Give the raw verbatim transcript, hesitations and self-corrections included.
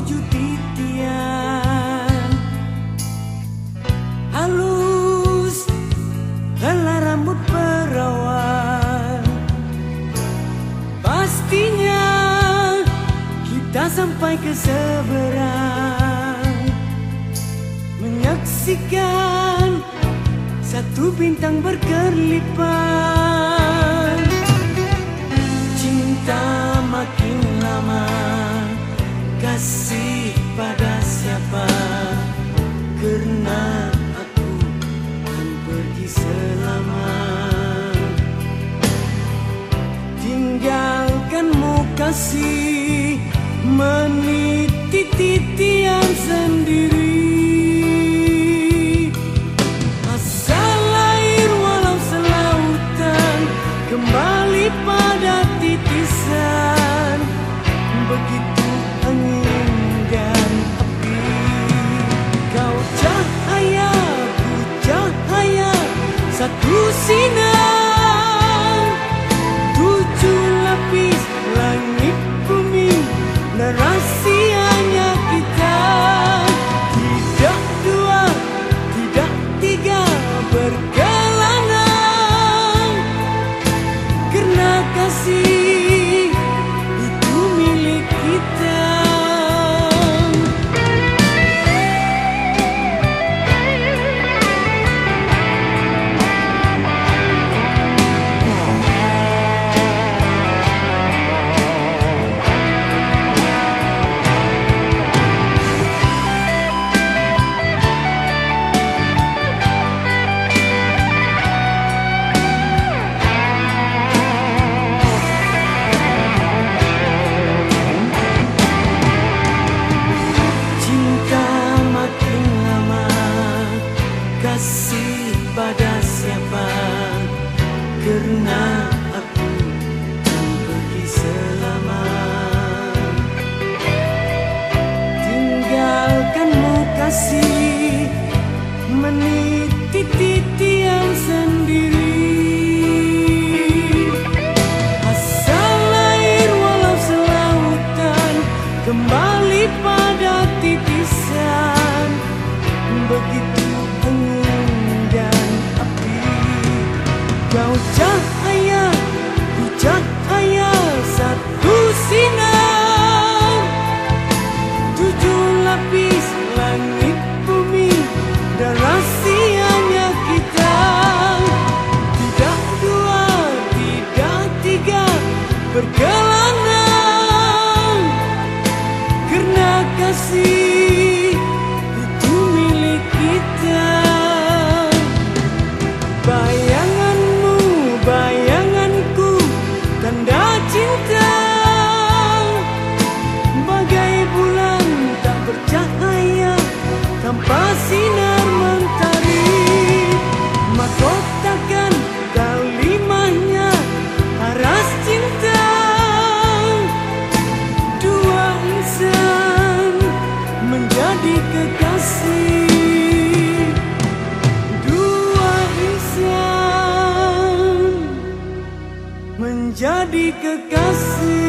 tujuh titian, halus helai rambut perawan. Pastinya kita sampai ke seberang, menyaksikan satu bintang berkelipan. Cinta makin lama, kasih pada siapa? Karena aku akan pergi selama. Tinggalkanmu kasih, meniti titian sendiri. Kembali pada titisan, begitu angin dan api. Kau cahaya, ku cahaya, satu sinar. Tujuh lapis langit bumi, dan rahasianya kita. Tidak dua, tidak tiga, berkelana. Karena kasih itu milik kita. Kasih pada siapa? Karena aku akan pergi selama. Tinggalkanmu kasih, meniti titian sendiri. Asal air walau selautan, kembali pada titisan. Begitu kau cahaya, ku cahaya, satu sinar. Tujuh lapis langit bumi, dan rahasianya kita. Tidak dua, tidak tiga, berkelana. Karena kasih itu milik kita. Bayanganmu, bayanganku, tanda cinta. Bagai bulan tak bercahaya, tanpa sinar mentari. Mahkotakan kalimahnya, aras cinta. Dua insan menjadi kekasih. Menjadi kekasih.